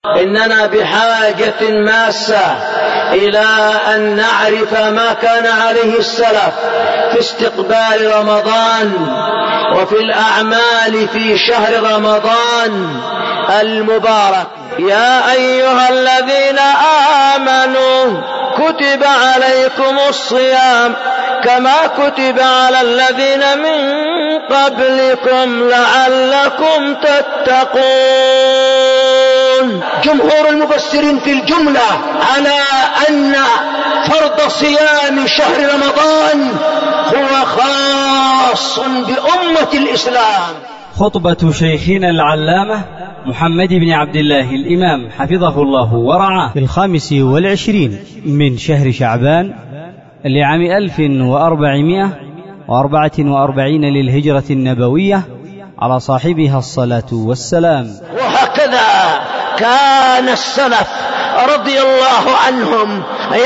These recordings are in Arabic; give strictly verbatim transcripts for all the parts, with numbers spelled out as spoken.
إننا بحاجة ماسة إلى أن نعرف ما كان عليه السلف في استقبال رمضان وفي الأعمال في شهر رمضان المبارك. يا أيها الذين آمنوا كتب عليكم الصيام كما كتب على الذين من قبلكم لعلكم تتقون. جمهور المفسرين في الجملة على أن فرض صيام شهر رمضان هو خاص بأمة الإسلام. خطبة شيخنا العلامة محمد بن عبد الله الإمام حفظه الله ورعاه في الخامس والعشرين من شهر شعبان لعام ألف وأربعمائة وأربعة وأربعين للهجرة النبوية على صاحبها الصلاة والسلام. وهكذا كان السلف رضي الله عنهم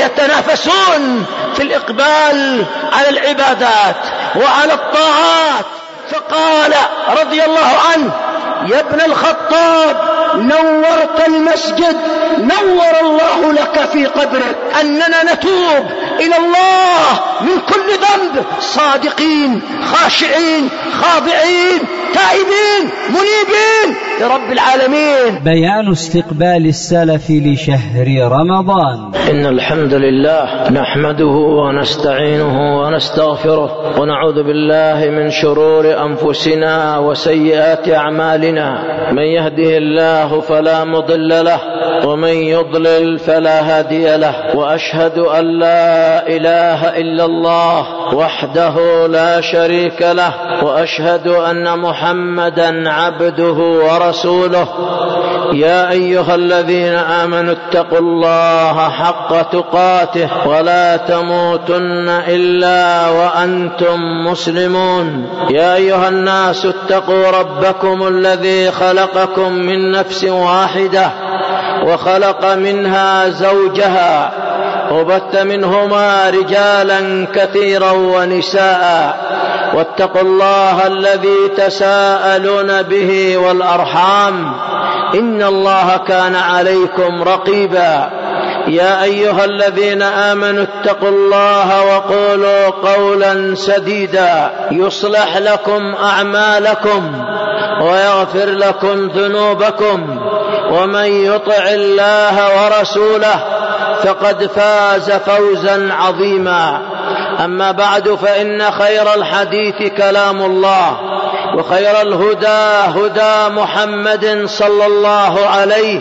يتنافسون في الإقبال على العبادات وعلى الطاعات. فقال رضي الله عنه: يا ابن الخطاب نورت المسجد نور الله لك في قبرك. أننا نتوب إلى الله من كل ذنب صادقين خاشعين خاضعين تائبين منيبين لرب العالمين. بيان استقبال السلف لشهر رمضان. إن الحمد لله نحمده ونستعينه ونستغفره ونعوذ بالله من شرور أنفسنا وسيئات أعمالنا. من يهده الله فلا مضل له ومن يضلل فلا هادي له. وأشهد أن لا إله إلا الله وحده لا شريك له وأشهد أن محمدا عبده ورسوله. يا أيها الذين آمنوا اتقوا الله حق تقاته ولا تموتن إلا وأنتم مسلمون. يا أيها الناس اتقوا ربكم الذي خلقكم من نفس واحدة وخلق منها زوجها وبث منهما رجالا كثيرا ونساء. واتقوا الله الذي تساءلون به والأرحام إن الله كان عليكم رقيبا. يا أيها الذين آمنوا اتقوا الله وقولوا قولا سديدا يصلح لكم أعمالكم ويغفر لكم ذنوبكم ومن يطع الله ورسوله فقد فاز فوزا عظيما. أما بعد فإن خير الحديث كلام الله وخير الهدى هدى محمد صلى الله عليه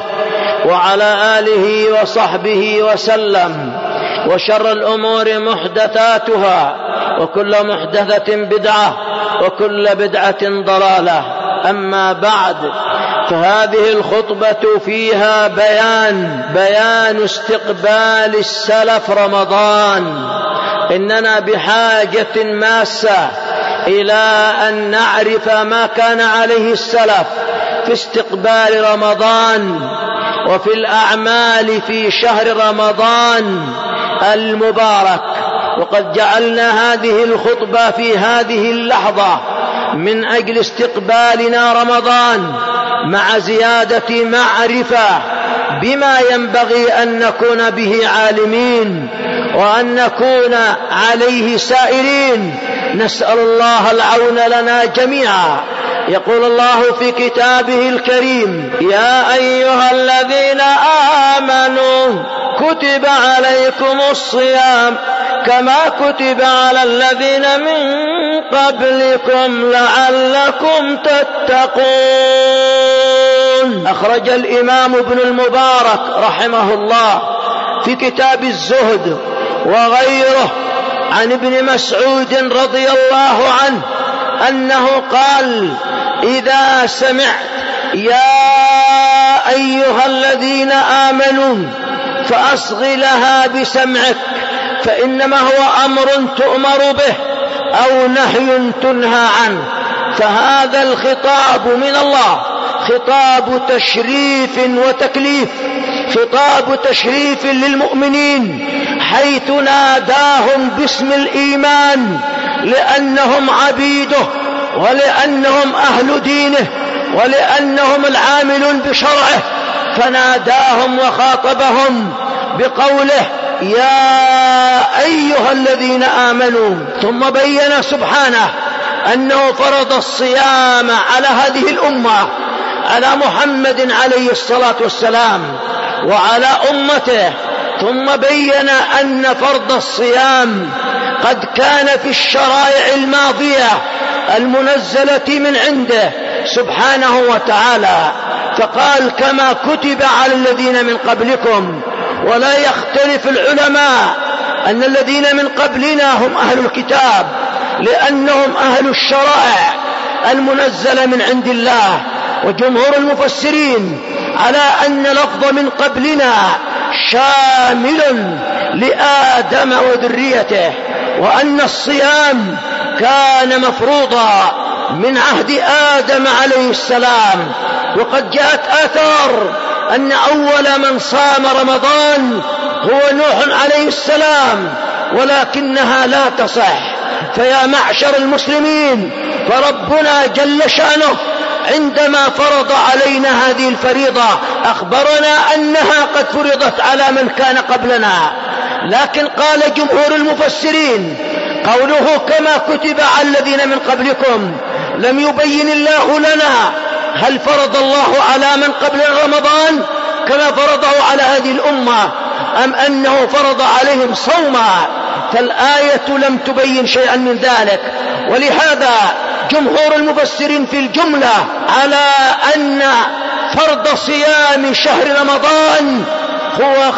وعلى آله وصحبه وسلم. وشر الأمور محدثاتها وكل محدثة بدعة وكل بدعة ضلالة. أما بعد فهذه الخطبة فيها بيان بيان استقبال السلف رمضان. إننا بحاجة ماسة إلى أن نعرف ما كان عليه السلف في استقبال رمضان وفي الأعمال في شهر رمضان المبارك. وقد جعلنا هذه الخطبة في هذه اللحظة من أجل استقبالنا رمضان مع زيادة معرفة بما ينبغي أن نكون به عالمين وأن نكون عليه سائرين. نسأل الله العون لنا جميعا. يقول الله في كتابه الكريم: يا أيها الذين آمنوا كتب عليكم الصيام كما كتب على الذين من قبلكم لعلكم تتقون. أخرج الإمام ابن المبارك رحمه الله في كتاب الزهد وغيره عن ابن مسعود رضي الله عنه أنه قال: إذا سمعت يا أيها الذين آمنوا فأصغ لها بسمعك، فإنما هو أمر تؤمر به أو نهي تنهى عنه. فهذا الخطاب من الله خطاب تشريف وتكليف، خطاب تشريف للمؤمنين، حيث ناداهم باسم الإيمان لأنهم عبيده ولأنهم أهل دينه ولأنهم العاملون بشرعه. فناداهم وخاطبهم بقوله يا أيها الذين آمنوا، ثم بين سبحانه أنه فرض الصيام على هذه الأمة، على محمد عليه الصلاة والسلام وعلى أمته، ثم بين أن فرض الصيام قد كان في الشرائع الماضية المنزلة من عنده سبحانه وتعالى، فقال كما كتب على الذين من قبلكم. ولا يختلف العلماء أن الذين من قبلنا هم أهل الكتاب، لأنهم أهل الشرائع المنزلة من عند الله. وجمهور المفسرين على أن لفظ من قبلنا شامل لآدم وذريته، وأن الصيام كان مفروضا من عهد آدم عليه السلام. وقد جاءت آثار أن أول من صام رمضان هو نوح عليه السلام، ولكنها لا تصح. فيا معشر المسلمين، فربنا جل شأنه عندما فرض علينا هذه الفريضة أخبرنا أنها قد فرضت على من كان قبلنا، لكن قال جمهور المفسرين قوله كما كتب على الذين من قبلكم لم يبين الله لنا هل فرض الله على من قبل رمضان كما فرضه على هذه الأمة أم أنه فرض عليهم صوما، فالآية لم تبين شيئا من ذلك. ولهذا جمهور المفسرين في الجملة على أن فرض صيام شهر رمضان هو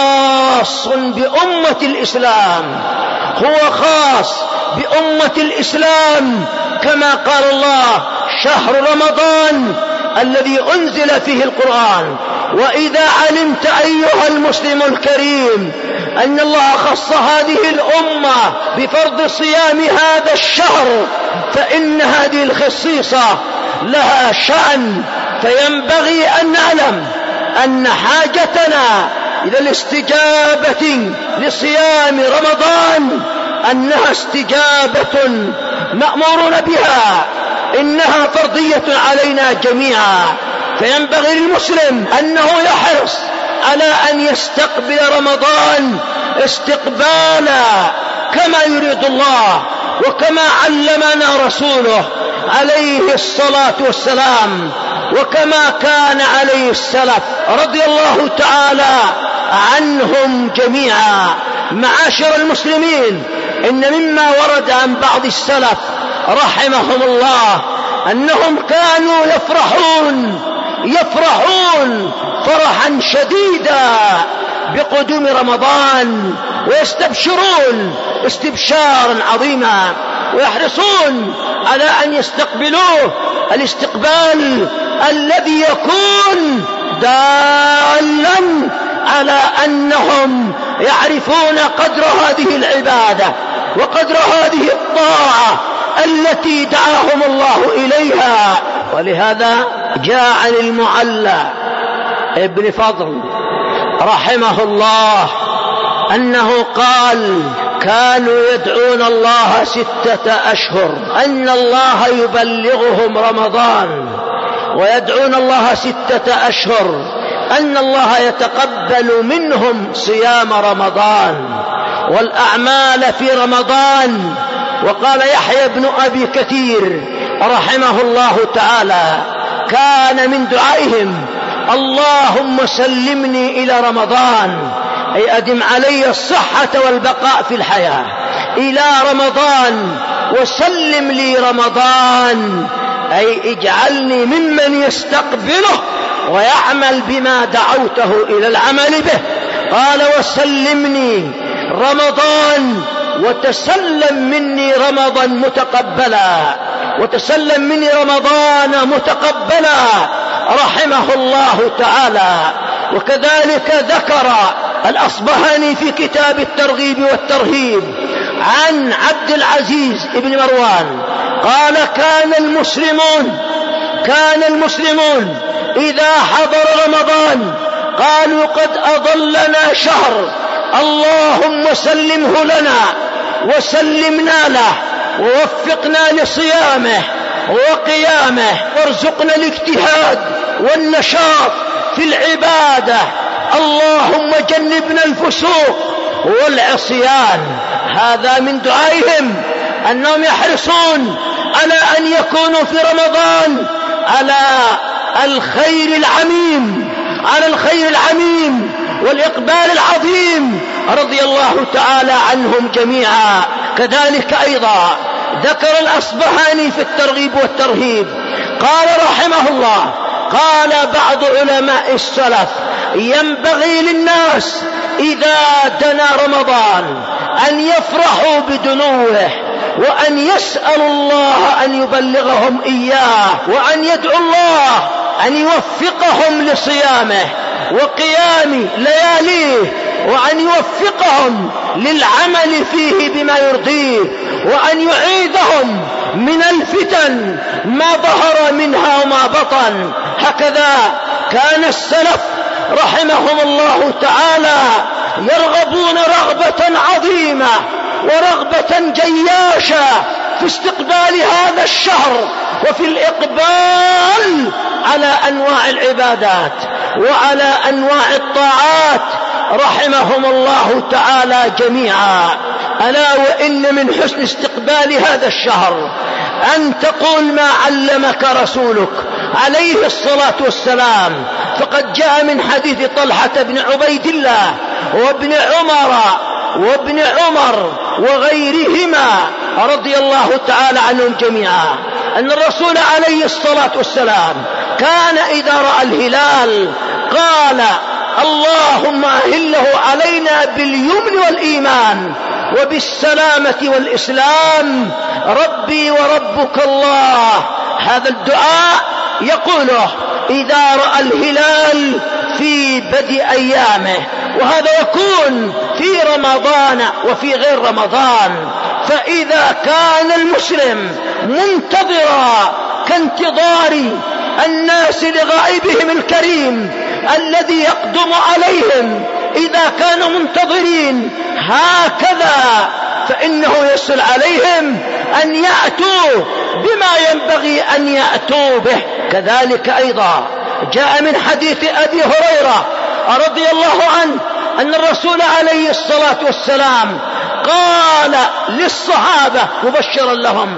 خاص بأمة الإسلام، هو خاص بأمة الإسلام، كما قال الله شهر رمضان الذي أنزل فيه القرآن. وإذا علمت أيها المسلم الكريم أن الله خص هذه الأمة بفرض صيام هذا الشهر، فإن هذه الخصيصة لها شأن، فينبغي أن نعلم أن حاجتنا إلى الاستجابة لصيام رمضان أنها استجابة مأمورون بها، إنها فرضية علينا جميعا. فينبغي للمسلم أنه يحرص على أن يستقبل رمضان استقبالا كما يريد الله وكما علمنا رسوله عليه الصلاة والسلام، وكما كان عليه السلف رضي الله تعالى عنهم جميعا. معاشر المسلمين، إن مما ورد عن بعض السلف رحمهم الله أنهم كانوا يفرحون يفرحون فرحا شديدا بقدوم رمضان، ويستبشرون استبشارا عظيما، ويحرصون على أن يستقبلوه الاستقبال الذي يكون دالا على أنهم يعرفون قدر هذه العبادة وقدر هذه الطاعة التي دعاهم الله إليها. ولهذا جاء عن المعلى ابن فضل رحمه الله أنه قال كانوا يدعون الله ستة أشهر أن الله يبلغهم رمضان، ويدعون الله ستة أشهر أن الله يتقبل منهم صيام رمضان والأعمال في رمضان. وقال يحيى بن أبي كثير رحمه الله تعالى كان من دعائهم اللهم سلمني إلى رمضان، أي أدم علي الصحة والبقاء في الحياة إلى رمضان، وسلم لي رمضان، أي اجعلني ممن يستقبله ويعمل بما دعوته إلى العمل به. قال وسلمني رمضان وتسلم مني رمضان متقبلا، وتسلم مني رمضان متقبلا رحمه الله تعالى. وكذلك ذكر الأصبهاني في كتاب الترغيب والترهيب عن عبد العزيز بن مروان قال كان المسلمون كان المسلمون إذا حضر رمضان قالوا قد أضلنا شهر، اللهم سلمه لنا وسلمنا له ووفقنا لصيامه وقيامه، وارزقنا الاجتهاد والنشاط في العبادة: اللهم جنبنا الفسوق والعصيان. هذا من دعائهم، أنهم يحرصون على أن يكونوا في رمضان على الخير العميم، على الخير العميم والإقبال العظيم، رضي الله تعالى عنهم جميعا. كذلك أيضا ذكر الأصبهاني في الترغيب والترهيب، قال رحمه الله: قال بعض علماء السلف: ينبغي للناس إذا دنا رمضان أن يفرحوا بدنوه، وأن يسألوا الله أن يبلغهم إياه، وأن يدعوا الله أن يوفقهم لصيامه وقيام لياليه، وأن يوفقهم للعمل فيه بما يرضيه، وأن يعيدهم من الفتن ما ظهر منها وما بطن. هكذا كان السلف رحمهم الله تعالى يرغبون رغبة عظيمة ورغبة جياشة في استقبال هذا الشهر، وفي الإقبال على أنواع العبادات وعلى أنواع الطاعات، رحمهم الله تعالى جميعا. ألا وإن من حسن استقبال هذا الشهر أن تقول ما علمك رسولك عليه الصلاة والسلام. فقد جاء من حديث طلحة بن عبيد الله وابن عمر وابن عمر وغيرهما رضي الله تعالى عنهم جميعا أن الرسول عليه الصلاة والسلام كان إذا رأى الهلال قال: اللهم أهله علينا باليمن والإيمان وبالسلامة والإسلام، ربي وربك الله. هذا الدعاء يقوله إذا رأى الهلال في بدء أيامه، وهذا يكون في رمضان وفي غير رمضان. فإذا كان المسلم منتظرا كانتظار الناس لغائبهم الكريم الذي يقدم عليهم، إذا كانوا منتظرين هكذا فإنه يسهل عليهم أن يأتوا بما ينبغي أن يأتوا به. كذلك أيضا جاء من حديث أبي هريرة رضي الله عنه أن الرسول عليه الصلاة والسلام قال للصحابة مبشرا لهم: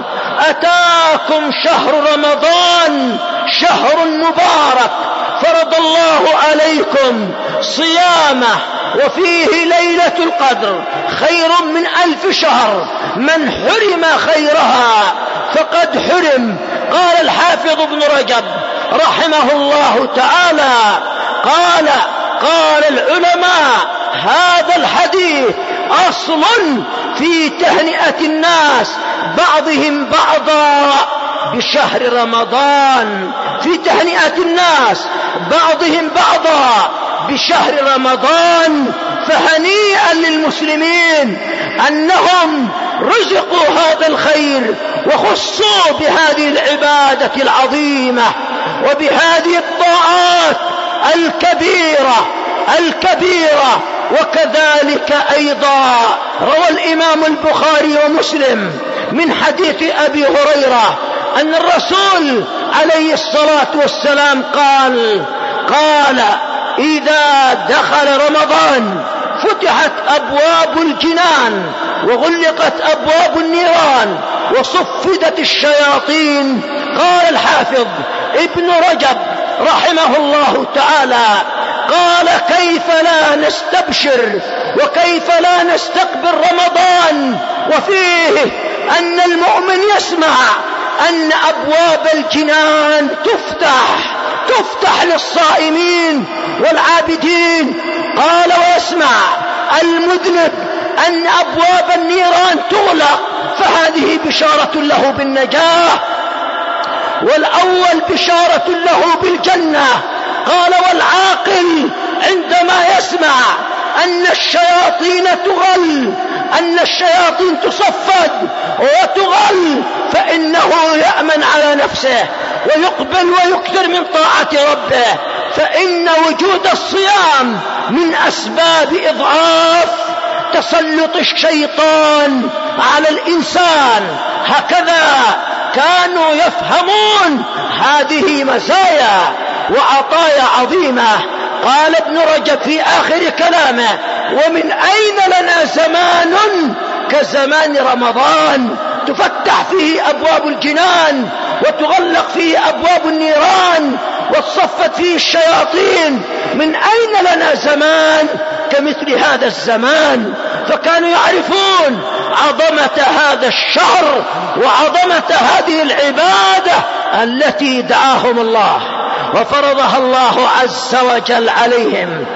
أتاكم شهر رمضان شهر مبارك، فرض الله عليكم صيامه، وفيه ليلة القدر خير من ألف شهر، من حرم خيرها فقد حرم. قال الحافظ ابن رجب رحمه الله تعالى: قال قال العلماء هذا الحديث أصل في تهنئة الناس بعضهم بعضا بشهر رمضان، في تهنئة الناس بعضهم بعضا بشهر رمضان. فهنيئا للمسلمين أنهم رزقوا هذا الخير وخصوا بهذه العبادة العظيمة وبهذه الطاعات الكبيرة الكبيرة. وكذلك أيضا روى الإمام البخاري ومسلم من حديث أبي هريرة أن الرسول عليه الصلاة والسلام قال قال إذا دخل رمضان فتحت أبواب الجنان وغلقت أبواب النيران وصفدت الشياطين. قال الحافظ ابن رجب رحمه الله تعالى: قال كيف لا نستبشر وكيف لا نستقبل رمضان وفيه أن المؤمن يسمع أن أبواب الجنان تفتح تفتح للصائمين والعابدين. قال ويسمع المذنب أن أبواب النيران تغلق، فهذه بشارة له بالنجاة، والأول بشارة له بالجنة. قال والعاقل عندما يسمع أن الشياطين تغل أن الشياطين تصفد وتغل فإنه يأمن على نفسه ويقبل ويكثر من طاعة ربه، فإن وجود الصيام من أسباب إضعاف تسلط الشيطان على الإنسان. هكذا كانوا يفهمون هذه مزايا وعطايا عظيمة. قال ابن رجب في آخر كلامه: ومن أين لنا زمان كزمان رمضان تفتح فيه أبواب الجنان وتغلق فيه أبواب النيران وتصفت فيه الشياطين؟ من أين لنا زمان كمثل هذا الزمان؟ فكانوا يعرفون عظمة هذا الشهر وعظمة هذه العبادة التي دعاهم الله وفرضها الله عز وجل عليهم.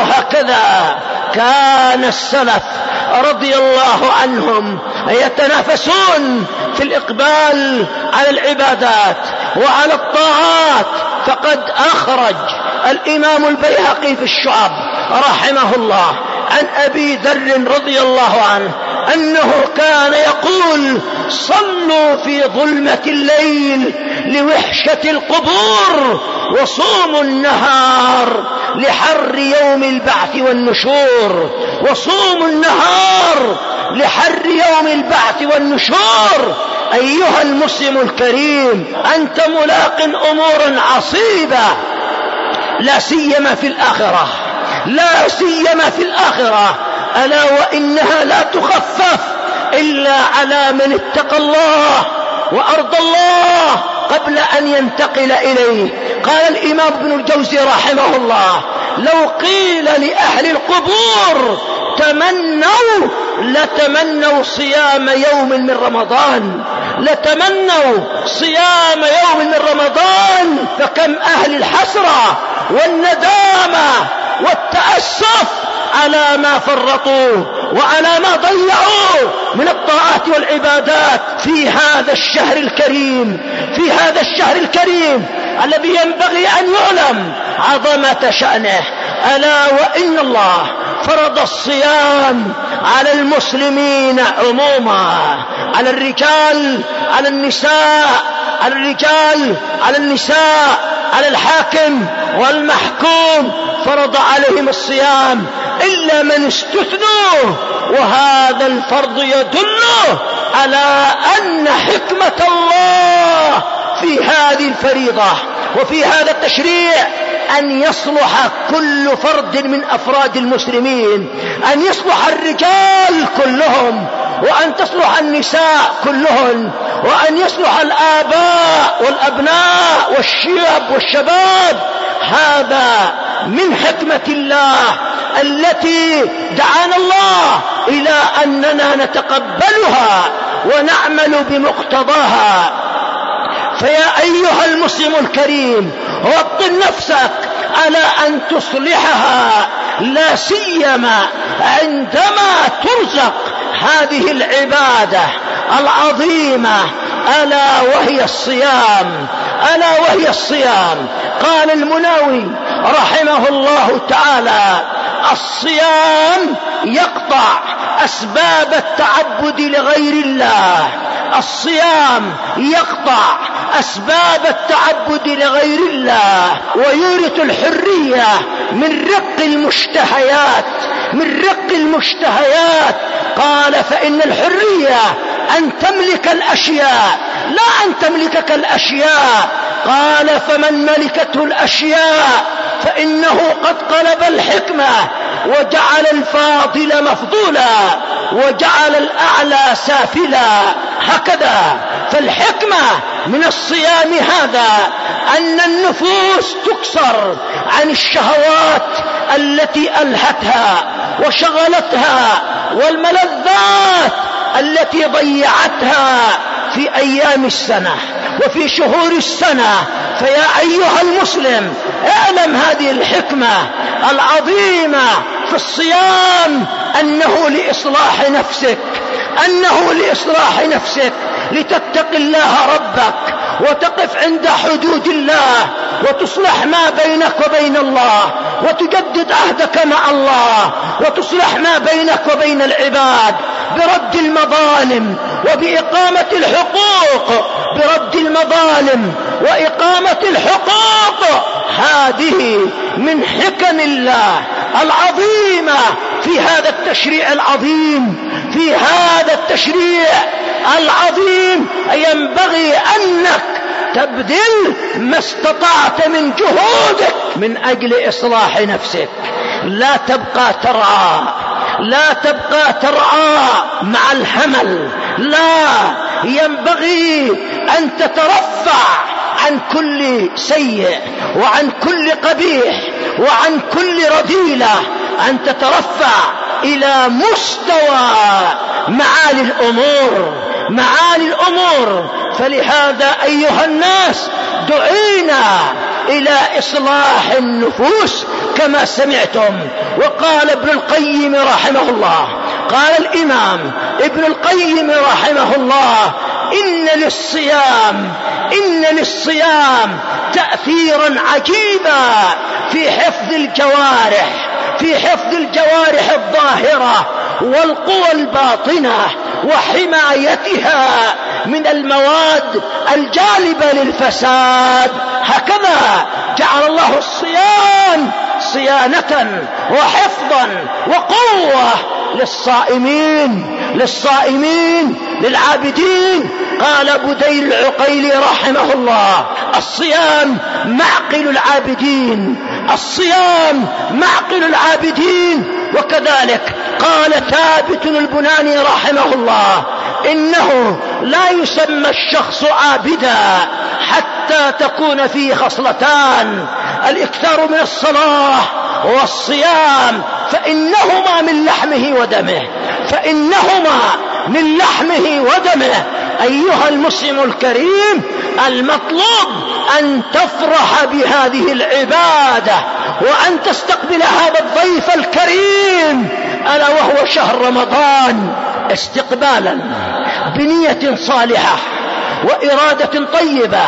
وهكذا كان السلف رضي الله عنهم يتنافسون في الإقبال على العبادات وعلى الطاعات. فقد أخرج الإمام البيهقي في الشعب رحمه الله عن أبي ذر رضي الله عنه أنه كان يقول: صلوا في ظلمة الليل لوحشة القبور، وصوموا النهار لحر يوم البعث والنشور. وصوموا النهار لحر يوم البعث والنشور. أيها المسلم الكريم، أنت ملاق أمورا عصيبة، لا سيما في الآخرة، لا سيما في الآخرة، ألا وإنها لا تخفف إلا على من اتقى الله وأرضى الله قبل أن ينتقل إليه. قال الإمام ابن الجوزي رحمه الله: لو قيل لأهل القبور تمنوا لتمنوا صيام يوم من رمضان، لتمنوا صيام يوم من رمضان. فكم أهل الحسرة والندامة والتأسف على ما فرطوا وعلى ما ضيعوا من الطاعات والعبادات في هذا الشهر الكريم، في هذا الشهر الكريم الذي ينبغي أن يعلم عظمة شأنه. ألا وإن الله فرض الصيام على المسلمين عموما، على الرجال، على النساء، على الرجال، على النساء، على الحاكم والمحكوم، فرض عليهم الصيام إلا من استثنوا. وهذا الفرض يدل على أن حكمة الله في هذه الفريضة وفي هذا التشريع أن يصلح كل فرد من أفراد المسلمين، أن يصلح الرجال كلهم، وأن تصلح النساء كلهن، وأن يصلح الآباء والأبناء والشياب والشباب. هذا من حكمة الله التي دعانا الله إلى أننا نتقبلها ونعمل بمقتضاها. فيا أيها المسلم الكريم، وطن نفسك على أن تصلحها، لا سيما عندما ترزق هذه العبادة العظيمة ألا وهي الصيام، ألا وهي الصيام. قال المناوي رحمه الله تعالى: الصيام يقطع أسباب التعبد لغير الله، الصيام يقطع أسباب التعبد لغير الله ويورث الحرية من رق المشتهيات، من رق المشتهيات. قال: فإن الحرية أن تملك الأشياء لا أن تملكك الأشياء. قال: فمن ملكته الأشياء فإنه قد قلب الحكمة وجعل الفاضل مفضولا وجعل الأعلى سافلا. هكذا فالحكمة من الصيام هذا أن النفوس تكسر عن الشهوات التي ألهتها وشغلتها والملذات التي ضيعتها في أيام السنة وفي شهور السنة. فيا أيها المسلم، اعلم هذه الحكمة العظيمة في الصيام، أنه لإصلاح نفسك، أنه لإصلاح نفسك، لتتق الله ربك وتقف عند حدود الله وتصلح ما بينك وبين الله وتجدد عهدك مع الله وتصلح ما بينك وبين العباد برد المظالم وبإقامة الحقوق، برد المظالم وإقامة الحقوق. هذه من حكم الله العظيمة في هذا التشريع العظيم، في هذا التشريع العظيم. ينبغي أنك تبذل ما استطعت من جهودك من أجل إصلاح نفسك. لا تبقى ترعى لا تبقى ترعى مع الحمل، لا، ينبغي أن تترفع عن كل سيء وعن كل قبيح وعن كل رذيلة، أن تترفع إلى مستوى معالي الأمور معالي الأمور. فلهذا أيها الناس دعينا إلى إصلاح النفوس كما سمعتم. وقال ابن القيم رحمه الله، قال الإمام ابن القيم رحمه الله: إن للصيام إن للصيام تأثيرا عجيبا في حفظ الجوارح في حفظ الجوارح الظاهرة والقوى الباطنة وحمايتها من المواد الجالبة للفساد. هكذا جعل الله الصيام صيانة وحفظا وقوة للصائمين للصائمين للعابدين. قال بديل العقيلي رحمه الله: الصيام معقل العابدين الصيام معقل العابدين. وكذلك قال ثابت البناني رحمه الله: إنه لا يسمى الشخص عابدا حتى تكون فيه خصلتان: الإكثار من الصلاة والصيام، فإنهما من لحمه ودمه فإنهما من لحمه ودمه. أيها المسلم الكريم، المطلوب أن تفرح بهذه العبادة وأن تستقبل هذا الضيف الكريم ألا وهو شهر رمضان استقبالا بنية صالحة وإرادة طيبة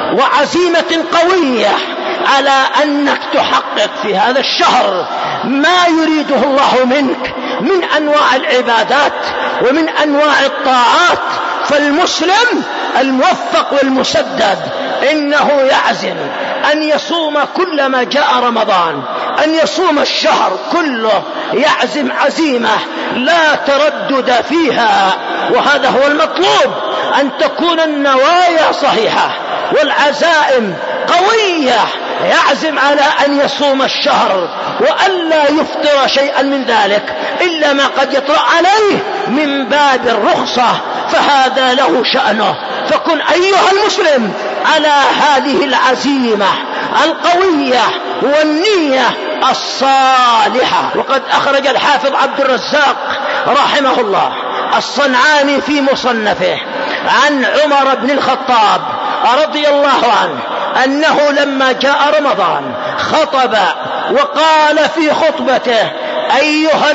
وعزيمة قوية على أنك تحقق في هذا الشهر ما يريده الله منك من أنواع العبادات ومن أنواع الطاعات. فالمسلم الموفق والمسدد إنه يعزم أن يصوم كلما جاء رمضان، أن يصوم الشهر كله، يعزم عزيمة لا تردد فيها. وهذا هو المطلوب، أن تكون النوايا صحيحة والعزائم قوية. يعزم على أن يصوم الشهر وألا يفطر شيئا من ذلك إلا ما قد يطرأ عليه من باب الرخصة، فهذا له شأنه. فكن أيها المسلم على هذه العزيمة القوية والنية الصالحة. وقد أخرج الحافظ عبد الرزاق رحمه الله الصنعاني في مصنفه عن عمر بن الخطاب رضي الله عنه أنه لما جاء رمضان خطب وقال في خطبته: أيها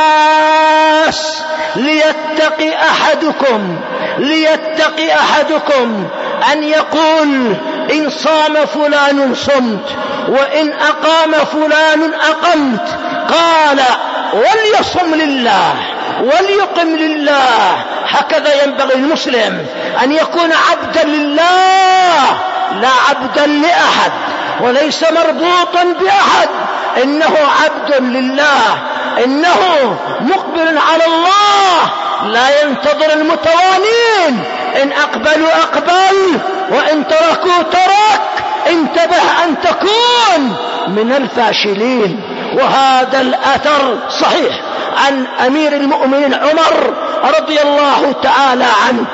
الناس، ليتقي أحدكم ليتقي أحدكم أن يقول إن صام فلان صمت وإن أقام فلان أقمت. قال: وليصم لله وليقم لله. هكذا ينبغي المسلم أن يكون عبدا لله لا عبدا لأحد، وليس مربوطا بأحد، إنه عبد لله، إنه مقبل على الله، لا ينتظر المتوانين، إن أقبلوا أقبل وإن تركوا ترك. انتبه أن تكون من الفاشلين. وهذا الأثر صحيح عن أمير المؤمنين عمر رضي الله تعالى عنه.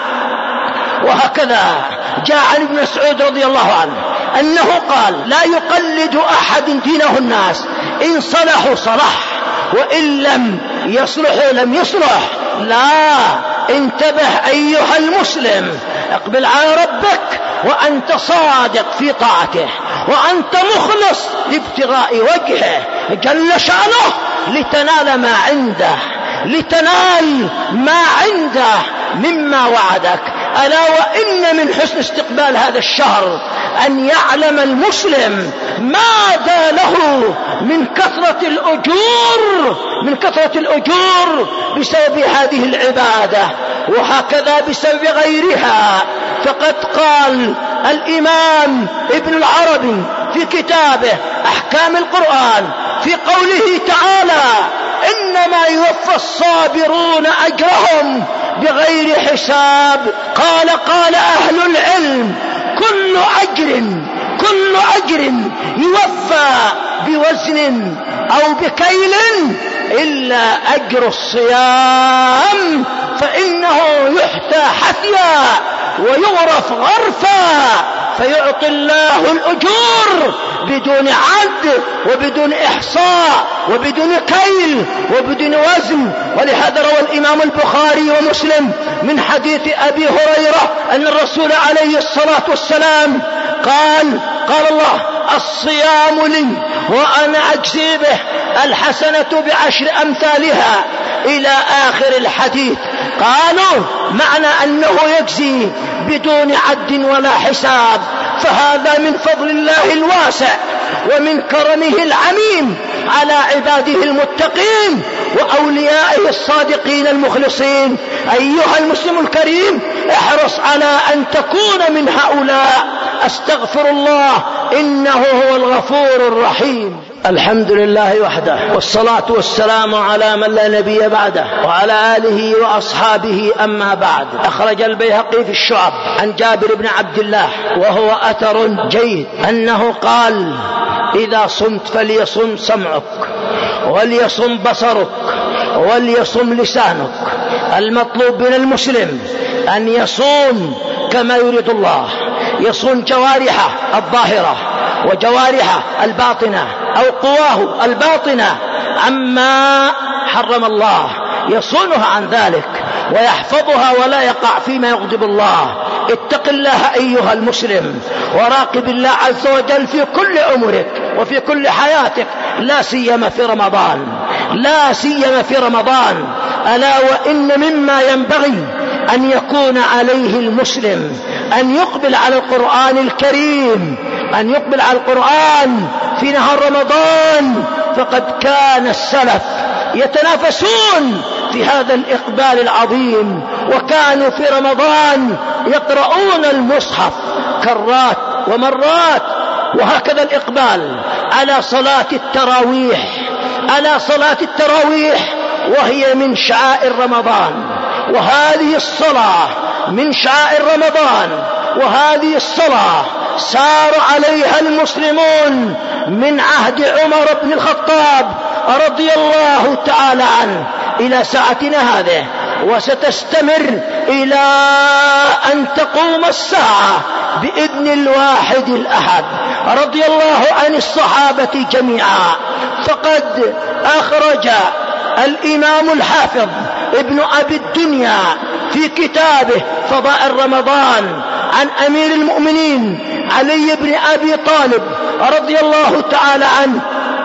وهكذا جاء عن ابن مسعود رضي الله عنه أنه قال: لا يقلد أحد دينه الناس، إن صلحوا صلح وإن لم يصلحوا لم يصلح. لا، انتبه أيها المسلم، اقبل على ربك وأنت صادق في طاعته وأنت مخلص لابتغاء وجهه جل شأنه، لتنال ما عنده لتنال ما عنده مما وعدك. ألا وإن من حسن استقبال هذا الشهر أن يعلم المسلم ماذا له من كثرة الأجور من كثرة الأجور بسبب هذه العبادة، وهكذا بسبب غيرها. فقد قال الإمام ابن العربي في كتابه أحكام القرآن في قوله تعالى: إنما يوفى الصابرون أجرهم بغير حساب. قال قال أهل العلم: كل أجر كل أجر يوفى بوزن أو بكيل إلا أجر الصيام، فإنه يحتى حثيا ويغرف غرفا، فيعطي الله الأجور بدون عد وبدون إحصاء وبدون كيل وبدون وزن. ولهذا روى الإمام البخاري ومسلم من حديث أبي هريرة أن الرسول عليه الصلاة والسلام قال قال الله: الصيام لي وأنا أجزي به، الحسنة بعشر أمثالها، إلى آخر الحديث. قالوا معنى أنه يجزي بدون عد ولا حساب، فهذا من فضل الله الواسع ومن كرمه العميم على عباده المتقين وأوليائه الصادقين المخلصين. أيها المسلم الكريم، احرص على أن تكون من هؤلاء. أستغفر الله إنه هو الغفور الرحيم. الحمد لله وحده، والصلاة والسلام على من لا نبي بعده وعلى آله وأصحابه، أما بعد. أخرج البيهقي في الشعب عن جابر بن عبد الله وهو أثر جيد أنه قال: إذا صمت فليصم سمعك وليصم بصرك وليصم لسانك. المطلوب من المسلم أن يصوم كما يريد الله، يصوم جوارحه الظاهرة وجوارحه الباطنة أو قواه الباطنة عما حرم الله، يصونها عن ذلك ويحفظها ولا يقع فيما يغضب الله. اتق الله أيها المسلم، وراقب الله عز وجل في كل عمرك وفي كل حياتك، لا سيما في رمضان، لا سيما في رمضان. ألا وإن مما ينبغي أن يكون عليه المسلم أن يقبل على القرآن الكريم، أن يقبل على القرآن في نهار رمضان، فقد كان السلف يتنافسون في هذا الإقبال العظيم، وكانوا في رمضان يقرؤون المصحف كرات ومرات. وهكذا الإقبال على صلاة التراويح، على صلاة التراويح وهي من شعائر رمضان، وهذه الصلاة من شعائر رمضان، وهذه الصلاة سار عليها المسلمون من عهد عمر بن الخطاب رضي الله تعالى عنه إلى ساعتنا هذه، وستستمر إلى أن تقوم الساعة بإذن الواحد الأحد رضي الله عن الصحابة جميعا. فقد أخرج الإمام الحافظ ابن أبي الدنيا في كتابه فضائل رمضان عن أمير المؤمنين علي بن أبي طالب رضي الله تعالى عنه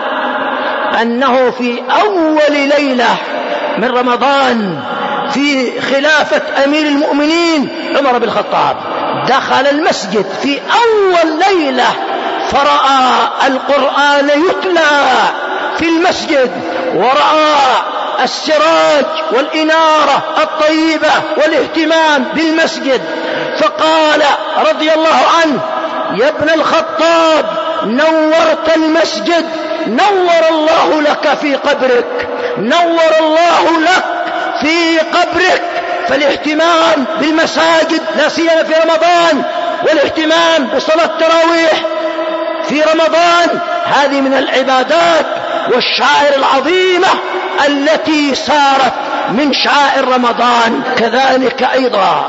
أنه في أول ليلة من رمضان في خلافة أمير المؤمنين عمر بن الخطاب دخل المسجد في أول ليلة فرأى القرآن يتلى في المسجد، ورأى السراج والإنارة الطيبة والاهتمام بالمسجد، فقال رضي الله عنه: يا ابن الخطاب، نورت المسجد، نور الله لك في قبرك، نور الله لك في قبرك. فالاهتمام بالمساجد لا سيما في رمضان، والاهتمام بصلاة التراويح في رمضان، هذه من العبادات والشعائر العظيمة التي صارت من شعائر رمضان. كذلك أيضا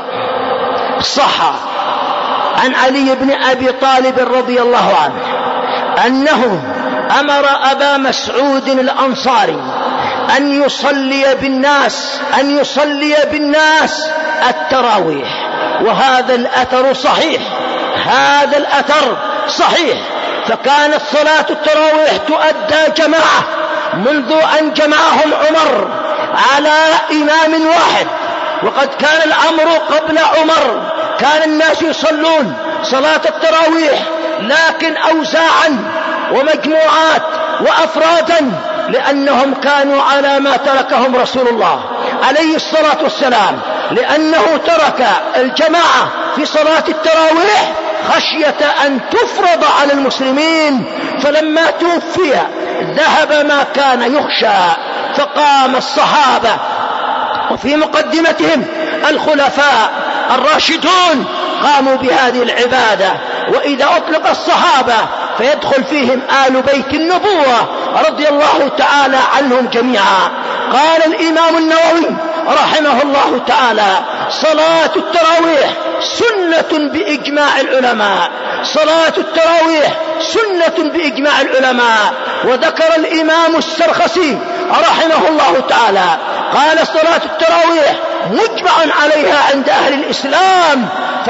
صح عن علي بن أبي طالب رضي الله عنه أنه أمر أبا مسعود الأنصاري أن يصلي بالناس أن يصلي بالناس التراويح، وهذا الأثر صحيح، هذا الأثر صحيح. فكانت صلاة التراويح تؤدى جماعة منذ أن جمعهم عمر على إمام واحد، وقد كان الأمر قبل عمر كان الناس يصلون صلاة التراويح لكن أوزاعا ومجموعات وأفرادا، لأنهم كانوا على ما تركهم رسول الله عليه الصلاة والسلام، لأنه ترك الجماعة في صلاة التراويح خشية أن تفرض على المسلمين، فلما توفي ذهب ما كان يخشى، فقام الصحابة وفي مقدمتهم الخلفاء الراشدون قاموا بهذه العبادة وإذا أطلق الصحابة فيدخل فيهم آل بيت النبوة رضي الله تعالى عنهم جميعا. قال الإمام النووي رحمه الله تعالى: صلاة التراويح سنة بإجماع العلماء، صلاة التراويح سنة بإجماع العلماء. وذكر الإمام السرخسي رحمه الله تعالى قال: صلاة التراويح مجمع عليها عند أهل الإسلام.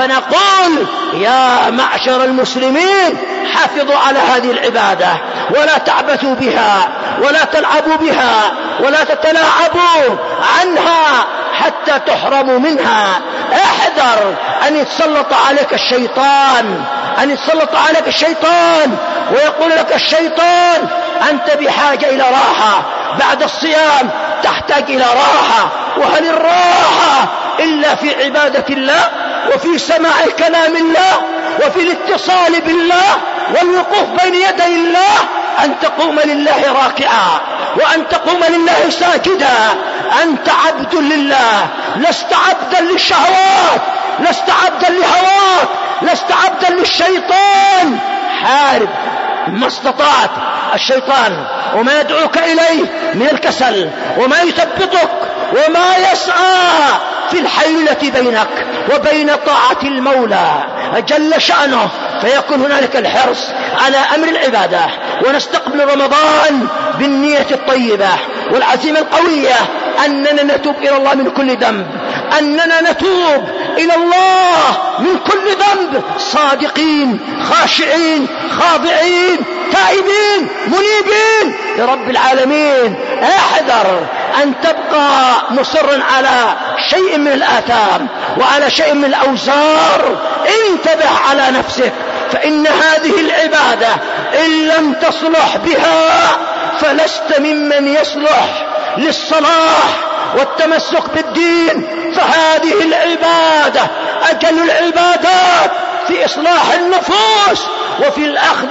فنقول: يا معشر المسلمين، حافظوا على هذه العبادة ولا تعبثوا بها ولا تلعبوا بها ولا تتلاعبوا عنها حتى تحرموا منها. احذر أن يتسلط عليك الشيطان، أن يتسلط عليك الشيطان ويقول لك الشيطان: أنت بحاجة إلى راحة، بعد الصيام تحتاج إلى راحة. وهل الراحة إلا في عبادة الله وفي سماع كلام الله وفي الاتصال بالله والوقوف بين يدي الله؟ أن تقوم لله راكعا وأن تقوم لله ساجدا. أنت عبد لله، لست عبدا للشهوات، لست عبدا لهواك، لست عبدا للشيطان. حارب ما استطعت الشيطان وما يدعوك إليه من الكسل وما يثبطك وما يسعى في الحيلة بينك وبين طاعة المولى جل شأنه، فيكون هنالك الحرص على أمر العبادة. ونستقبل رمضان بالنية الطيبة والعزيمة القوية أننا نتوب إلى الله من كل ذنب، أننا نتوب إلى الله من كل ذنب صادقين خاشعين خاضعين تائبين منيبين لرب العالمين. احذر أن تبقى مصرا على شيء من الآثام وعلى شيء من الأوزار. انتبه على نفسك، فإن هذه العبادة إن لم تصلح بها فلست ممن يصلح للصلاح والتمسك بالدين. فهذه العبادة أجل العبادات في إصلاح النفوس وفي الأخذ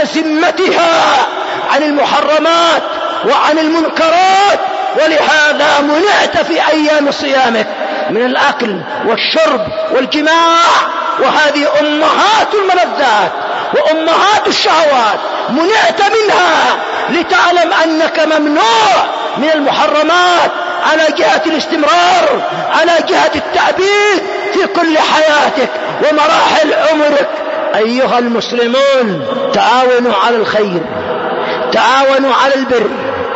بأزمتها عن المحرمات وعن المنكرات. ولهذا منعت في أيام صيامك من الأكل والشرب والجماع، وهذه أمهات الملذات وأمهات الشهوات، منعت منها لتعلم أنك ممنوع من المحرمات على جهة الاستمرار، على جهة التعبيد في كل حياتك ومراحل عمرك. أيها المسلمون، تعاونوا على الخير، تعاونوا على البر.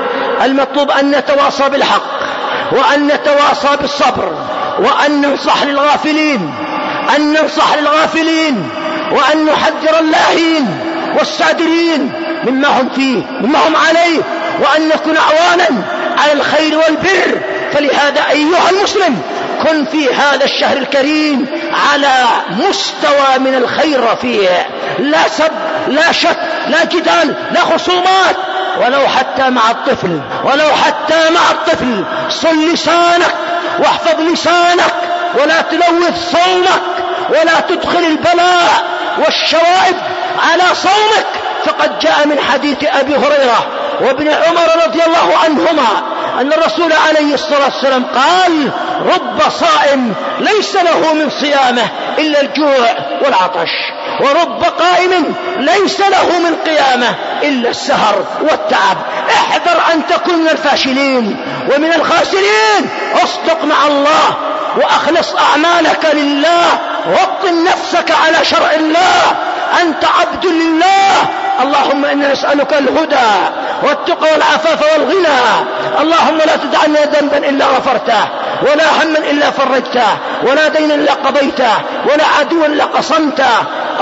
المطلوب أن نتواصى بالحق وأن نتواصى بالصبر وأن ننصح للغافلين، أن ننصح للغافلين وأن نحذر اللاهين والسادرين مما هم فيه مما هم عليه، وأن نكون أعوانا على الخير والبر. فلهذا أيها المسلم، كن في هذا الشهر الكريم على مستوى من الخير فيه، لا سب لا شك لا جدال لا خصومات، ولو حتى مع الطفل ولو حتى مع الطفل صل لسانك واحفظ لسانك ولا تلوث صومك ولا تدخل البلاء والشوائب على صومك. فقد جاء من حديث أبي هريرة وابن عمر رضي الله عنهما أن الرسول عليه الصلاة والسلام قال: رب صائم ليس له من صيامه إلا الجوع والعطش، ورب قائم ليس له من قيامه إلا السهر والتعب. احذر أن تكون من الفاشلين ومن الخاسرين. اصدق مع الله وأخلص أعمالك لله، وطن نفسك على شرع الله. أنت عبد لله. اللهم إنا نسألك الهدى والتقى والعفاف والغنى. اللهم لا تدع لنا ذنبا إلا غفرته، ولا هما إلا فرجته، ولا دينا إلا قضيته، ولا عدوا إلا قصمته.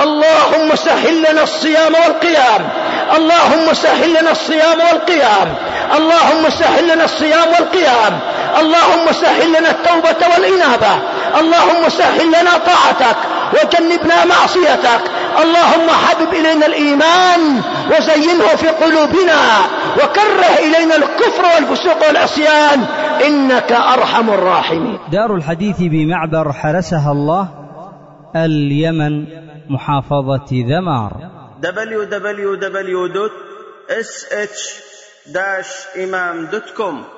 اللهم سهل لنا الصيام والقيام، اللهم سهل لنا الصيام والقيام، اللهم سهل لنا الصيام والقيام، اللهم سهل لنا التوبة والإنابة، اللهم سهل لنا طاعتك وجنبنا معصيتك. اللهم حبب إلينا الإيمان وزينه في قلوبنا، وكره إلينا الكفر والفسوق والعصيان، إنك أرحم الراحمين. دار الحديث بمعبر حرسها الله، اليمن، محافظة ذمار. دبليو دبليو دبليو دوت إس إتش داش إمام دوت كوم